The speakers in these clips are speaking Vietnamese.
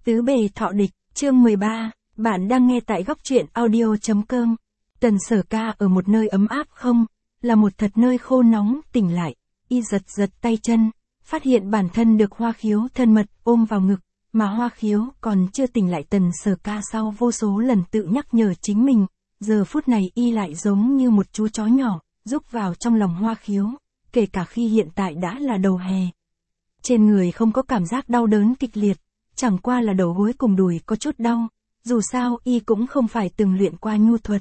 Tứ bề thọ địch, chương 13, bạn đang nghe tại góc truyện audio.com. Tần Sở Ca ở một nơi ấm áp không, là một thật nơi khô nóng, tỉnh lại, y giật giật tay chân, phát hiện bản thân được Hoa Khiếu thân mật ôm vào ngực, mà Hoa Khiếu còn chưa tỉnh lại. Tần Sở Ca sau vô số lần tự nhắc nhở chính mình, giờ phút này y lại giống như một chú chó nhỏ, rúc vào trong lòng Hoa Khiếu, kể cả khi hiện tại đã là đầu hè. Trên người không có cảm giác đau đớn kịch liệt, chẳng qua là đầu gối cùng đùi có chút đau, dù sao y cũng không phải từng luyện qua nhu thuật.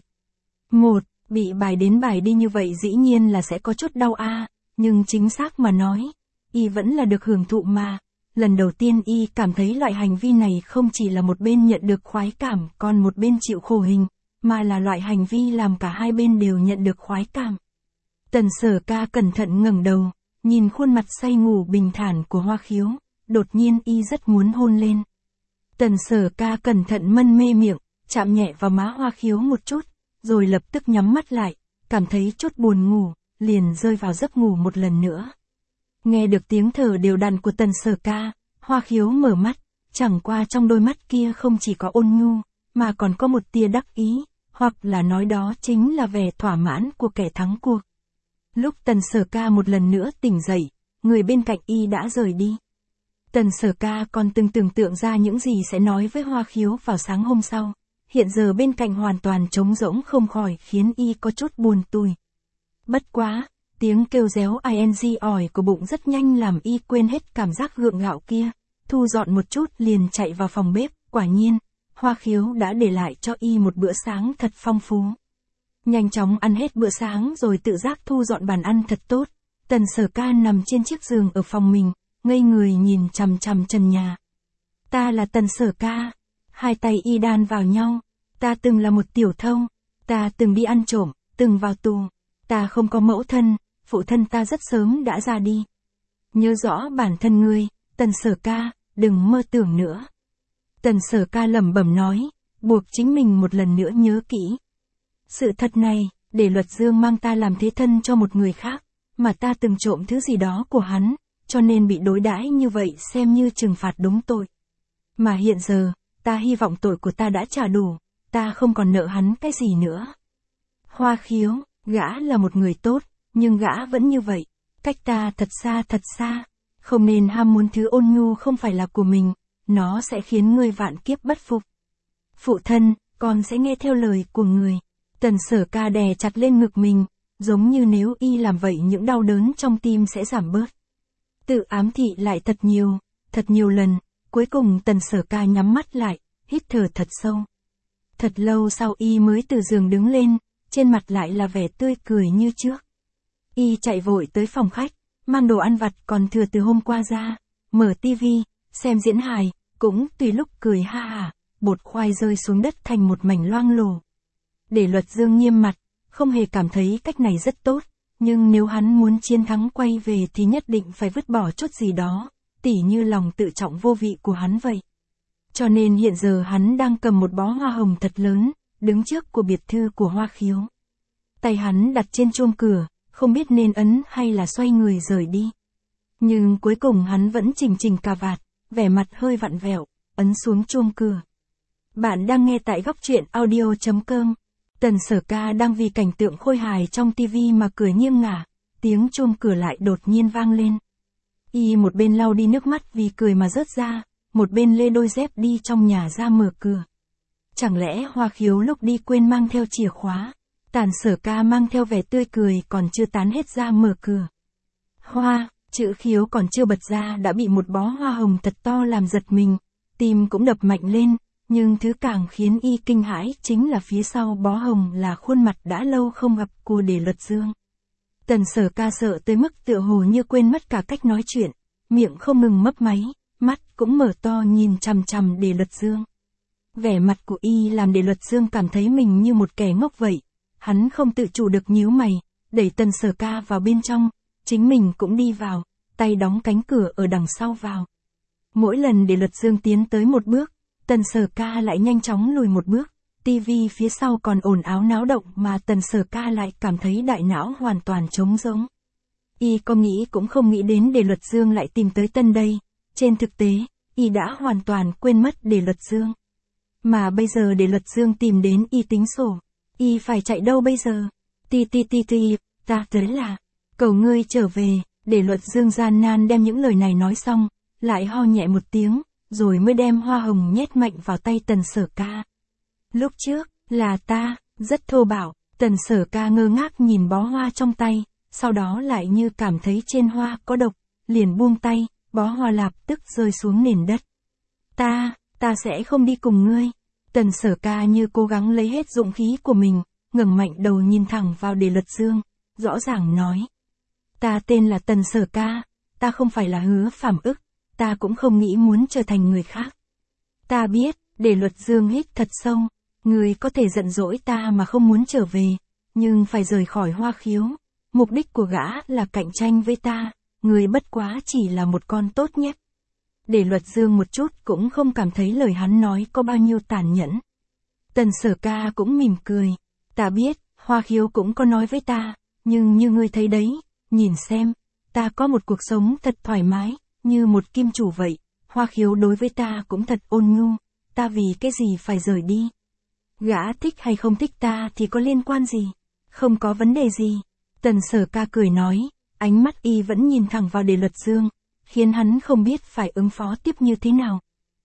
Bị bài đến bài đi như vậy dĩ nhiên là sẽ có chút đau nhưng chính xác mà nói, y vẫn là được hưởng thụ mà. Lần đầu tiên y cảm thấy loại hành vi này không chỉ là một bên nhận được khoái cảm còn một bên chịu khổ hình, mà là loại hành vi làm cả hai bên đều nhận được khoái cảm. Tần Sở Ca cẩn thận ngẩng đầu, nhìn khuôn mặt say ngủ bình thản của Hoa Khiếu, đột nhiên y rất muốn hôn lên. Tần Sở Ca cẩn thận mân mê miệng, chạm nhẹ vào má Hoa Khiếu một chút, rồi lập tức nhắm mắt lại, cảm thấy chút buồn ngủ, liền rơi vào giấc ngủ một lần nữa. Nghe được tiếng thở đều đặn của Tần Sở Ca, Hoa Khiếu mở mắt, chẳng qua trong đôi mắt kia không chỉ có ôn nhu, mà còn có một tia đắc ý, hoặc là nói đó chính là vẻ thỏa mãn của kẻ thắng cuộc. Lúc Tần Sở Ca một lần nữa tỉnh dậy, người bên cạnh y đã rời đi. Tần Sở Ca còn từng tưởng tượng ra những gì sẽ nói với Hoa Khiếu vào sáng hôm sau, hiện giờ bên cạnh hoàn toàn trống rỗng không khỏi khiến y có chút buồn tủi. Bất quá, tiếng kêu réo ing ỏi của bụng rất nhanh làm y quên hết cảm giác gượng gạo kia, thu dọn một chút liền chạy vào phòng bếp. Quả nhiên, Hoa Khiếu đã để lại cho y một bữa sáng thật phong phú. Nhanh chóng ăn hết bữa sáng rồi tự giác thu dọn bàn ăn thật tốt, Tần Sở Ca nằm trên chiếc giường ở phòng mình, ngây người nhìn chằm chằm trần nhà. Ta là Tần Sở Ca. Hai tay y đan vào nhau. Ta từng là một tiểu thông. Ta từng đi ăn trộm, từng vào tù. Ta không có mẫu thân, phụ thân ta rất sớm đã ra đi. Nhớ rõ bản thân ngươi, Tần Sở Ca, đừng mơ tưởng nữa. Tần Sở Ca lẩm bẩm nói, buộc chính mình một lần nữa nhớ kỹ. Sự thật này, để Luật Dương mang ta làm thế thân cho một người khác, mà ta từng trộm thứ gì đó của hắn, cho nên bị đối đãi như vậy xem như trừng phạt đúng tội. Mà hiện giờ, ta hy vọng tội của ta đã trả đủ, ta không còn nợ hắn cái gì nữa. Hoa Khiếu, gã là một người tốt, nhưng gã vẫn như vậy, cách ta thật xa, không nên ham muốn thứ ôn nhu không phải là của mình, nó sẽ khiến ngươi vạn kiếp bất phục. Phụ thân, con sẽ nghe theo lời của người. Tần Sở Ca đè chặt lên ngực mình, giống như nếu y làm vậy những đau đớn trong tim sẽ giảm bớt. Tự ám thị lại thật nhiều lần, cuối cùng Tần Sở Ca nhắm mắt lại, hít thở thật sâu. Thật lâu sau y mới từ giường đứng lên, trên mặt lại là vẻ tươi cười như trước. Y chạy vội tới phòng khách, mang đồ ăn vặt còn thừa từ hôm qua ra, mở tivi, xem diễn hài, cũng tùy lúc cười ha hả, bột khoai rơi xuống đất thành một mảnh loang lổ. Để Luật Dương nghiêm mặt, không hề cảm thấy cách này rất tốt, nhưng nếu hắn muốn chiến thắng quay về thì nhất định phải vứt bỏ chút gì đó, tỉ như lòng tự trọng vô vị của hắn vậy. Cho nên hiện giờ hắn đang cầm một bó hoa hồng thật lớn, đứng trước của biệt thự của Hoa Khiếu. Tay hắn đặt trên chuông cửa, không biết nên ấn hay là xoay người rời đi. Nhưng cuối cùng hắn vẫn chỉnh cà vạt, vẻ mặt hơi vặn vẹo, ấn xuống chuông cửa. Bạn đang nghe tại góc truyện audio.com. Tần Sở Ca đang vì cảnh tượng khôi hài trong tivi mà cười nghiêng ngả, tiếng chuông cửa lại đột nhiên vang lên. Y một bên lau đi nước mắt vì cười mà rớt ra, một bên lê đôi dép đi trong nhà ra mở cửa. Chẳng lẽ Hoa Khiếu lúc đi quên mang theo chìa khóa? Tần Sở Ca mang theo vẻ tươi cười còn chưa tán hết ra mở cửa. Hoa, chữ Khiếu còn chưa bật ra đã bị một bó hoa hồng thật to làm giật mình, tim cũng đập mạnh lên. Nhưng thứ càng khiến y kinh hãi chính là phía sau bó hồng là khuôn mặt đã lâu không gặp của Đề Luật Dương. Tần Sở Ca sợ tới mức tựa hồ như quên mất cả cách nói chuyện, miệng không ngừng mấp máy, mắt cũng mở to nhìn chằm chằm Đề Luật Dương. Vẻ mặt của y làm Đề Luật Dương cảm thấy mình như một kẻ ngốc vậy, hắn không tự chủ được nhíu mày, đẩy Tần Sở Ca vào bên trong, chính mình cũng đi vào, tay đóng cánh cửa ở đằng sau vào. Mỗi lần Đề Luật Dương tiến tới một bước, Tần Sở Ca lại nhanh chóng lùi một bước, tivi phía sau còn ồn ào náo động mà Tần Sở Ca lại cảm thấy đại não hoàn toàn trống rỗng. Y có nghĩ cũng không nghĩ đến Đề Luật Dương lại tìm tới tân đây, trên thực tế, y đã hoàn toàn quên mất Đề Luật Dương. Mà bây giờ Đề Luật Dương tìm đến y tính sổ, y phải chạy đâu bây giờ? Ta tới là, cầu ngươi trở về. Đề Luật Dương gian nan đem những lời này nói xong, lại ho nhẹ một tiếng, rồi mới đem hoa hồng nhét mạnh vào tay Tần Sở Ca. Lúc trước, là ta, rất thô bạo. Tần Sở Ca ngơ ngác nhìn bó hoa trong tay, sau đó lại như cảm thấy trên hoa có độc, liền buông tay, bó hoa lập tức rơi xuống nền đất. Ta sẽ không đi cùng ngươi. Tần Sở Ca như cố gắng lấy hết dũng khí của mình, ngẩng mạnh đầu nhìn thẳng vào Đề Luật Dương, rõ ràng nói. Ta tên là Tần Sở Ca, ta không phải là Hứa Phàm Ức, ta cũng không nghĩ muốn trở thành người khác. Ta biết. Đề Luật Dương hít thật sâu, ngươi có thể giận dỗi ta mà không muốn trở về, nhưng phải rời khỏi Hoa Khiếu. Mục đích của gã là cạnh tranh với ta, ngươi bất quá chỉ là một con tốt nhất. Đề Luật Dương một chút cũng không cảm thấy lời hắn nói có bao nhiêu tàn nhẫn. Tần Sở Ca cũng mỉm cười. Ta biết, Hoa Khiếu cũng có nói với ta, nhưng như ngươi thấy đấy, nhìn xem, ta có một cuộc sống thật thoải mái, như một kim chủ vậy. Hoa Khiếu đối với ta cũng thật ôn nhu, ta vì cái gì phải rời đi? Gã thích hay không thích ta thì có liên quan gì? Không có vấn đề gì. Tần Sở Ca cười nói, ánh mắt y vẫn nhìn thẳng vào Đề Luật Dương, khiến hắn không biết phải ứng phó tiếp như thế nào.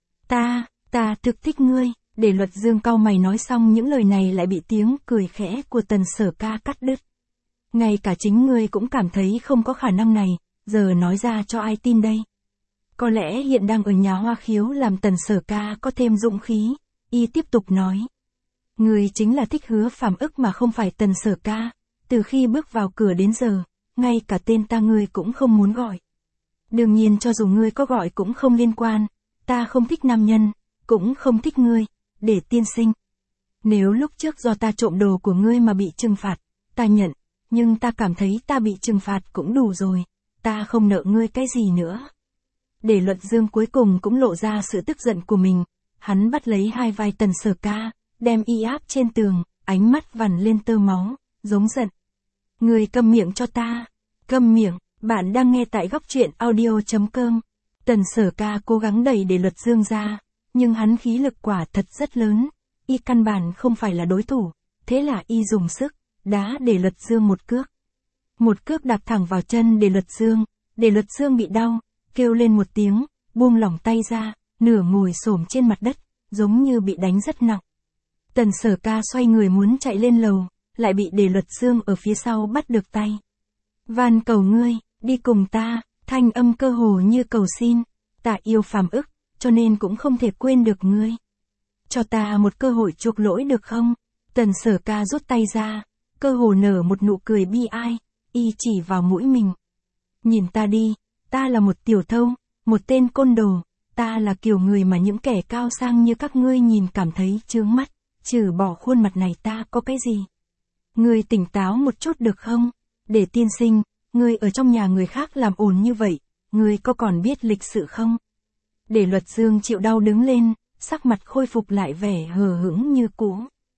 Ta thực thích ngươi. Đề Luật Dương cau mày nói xong những lời này lại bị tiếng cười khẽ của Tần Sở Ca cắt đứt. Ngay cả chính ngươi cũng cảm thấy không có khả năng này, giờ nói ra cho ai tin đây? Có lẽ hiện đang ở nhà Hoa Khiếu làm Tần Sở Ca có thêm dũng khí, y tiếp tục nói. Ngươi chính là thích Hứa Phàm Ức mà không phải Tần Sở Ca, từ khi bước vào cửa đến giờ, ngay cả tên ta ngươi cũng không muốn gọi. Đương nhiên cho dù ngươi có gọi cũng không liên quan, ta không thích nam nhân, cũng không thích ngươi, Để tiên sinh. Nếu lúc trước do ta trộm đồ của ngươi mà bị trừng phạt, ta nhận, nhưng ta cảm thấy ta bị trừng phạt cũng đủ rồi, ta không nợ ngươi cái gì nữa. Để Luật Dương cuối cùng cũng lộ ra sự tức giận của mình, hắn bắt lấy hai vai Tần Sở Ca, đem y áp trên tường, ánh mắt vằn lên tơ máu, giống giận. Ngươi câm miệng cho ta. Câm miệng. Bạn đang nghe tại góc truyện audio.com. Tần Sở Ca cố gắng đẩy Để Luật Dương ra, nhưng hắn khí lực quả thật rất lớn, y căn bản không phải là đối thủ, thế là y dùng sức, đá Để Luật Dương một cước. Một cước đạp thẳng vào chân Để Luật Dương, Để Luật Dương bị đau, kêu lên một tiếng, buông lỏng tay ra, nửa ngồi xổm trên mặt đất, giống như bị đánh rất nặng. Tần Sở Ca xoay người muốn chạy lên lầu, lại bị Để Luật Dương ở phía sau bắt được tay. Van cầu ngươi, đi cùng ta, thanh âm cơ hồ như cầu xin, ta yêu Phàm Ức, cho nên cũng không thể quên được ngươi. Cho ta một cơ hội chuộc lỗi được không? Tần Sở Ca rút tay ra, cơ hồ nở một nụ cười bi ai, y chỉ vào mũi mình. Nhìn ta đi, ta là một tiểu thâu, một tên côn đồ, ta là kiểu người mà những kẻ cao sang như các ngươi nhìn cảm thấy chướng mắt, trừ bỏ khuôn mặt này ta có cái gì? Ngươi tỉnh táo một chút được không? Để tiên sinh, ngươi ở trong nhà người khác làm ồn như vậy, ngươi có còn biết lịch sự không? Để Luật Dương chịu đau đứng lên, sắc mặt khôi phục lại vẻ hờ hững như cũ.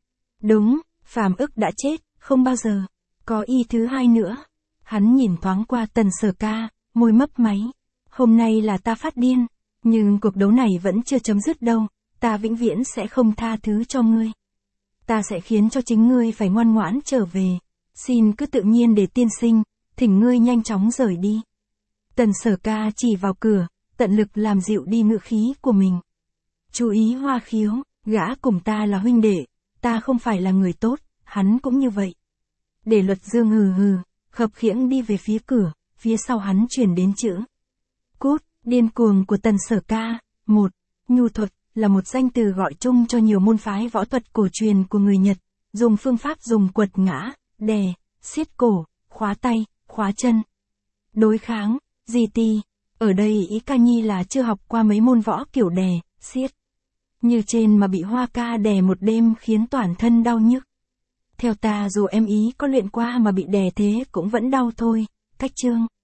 Đúng, Phàm Ức đã chết, không bao giờ có y thứ hai nữa. Hắn nhìn thoáng qua Tần Sở Ca, môi mấp máy. Hôm nay là ta phát điên, nhưng cuộc đấu này vẫn chưa chấm dứt đâu, ta vĩnh viễn sẽ không tha thứ cho ngươi. Ta sẽ khiến cho chính ngươi phải ngoan ngoãn trở về. Xin cứ tự nhiên để tiên sinh, thỉnh ngươi nhanh chóng rời đi. Tần Sở Ca chỉ vào cửa, tận lực làm dịu đi ngữ khí của mình. Chú ý Hoa Khiếu, gã cùng ta là huynh đệ, ta không phải là người tốt, hắn cũng như vậy. Để Luật Dương hừ hừ, khập khiễng đi về phía cửa, phía sau hắn truyền đến chữ. Cút, điên cuồng của Tần Sở Ca. 1. Nhu thuật, là một danh từ gọi chung cho nhiều môn phái võ thuật cổ truyền của người Nhật, dùng phương pháp dùng quật ngã, đè, siết cổ, khóa tay, khóa chân. Đối kháng, GT. Ở đây ý ca nhi là chưa học qua mấy môn võ kiểu đè, siết. Như trên mà bị Hoa Ca đè một đêm khiến toàn thân đau nhức. Theo ta dù em ý có luyện qua mà bị đè thế cũng vẫn đau thôi. Cách chương.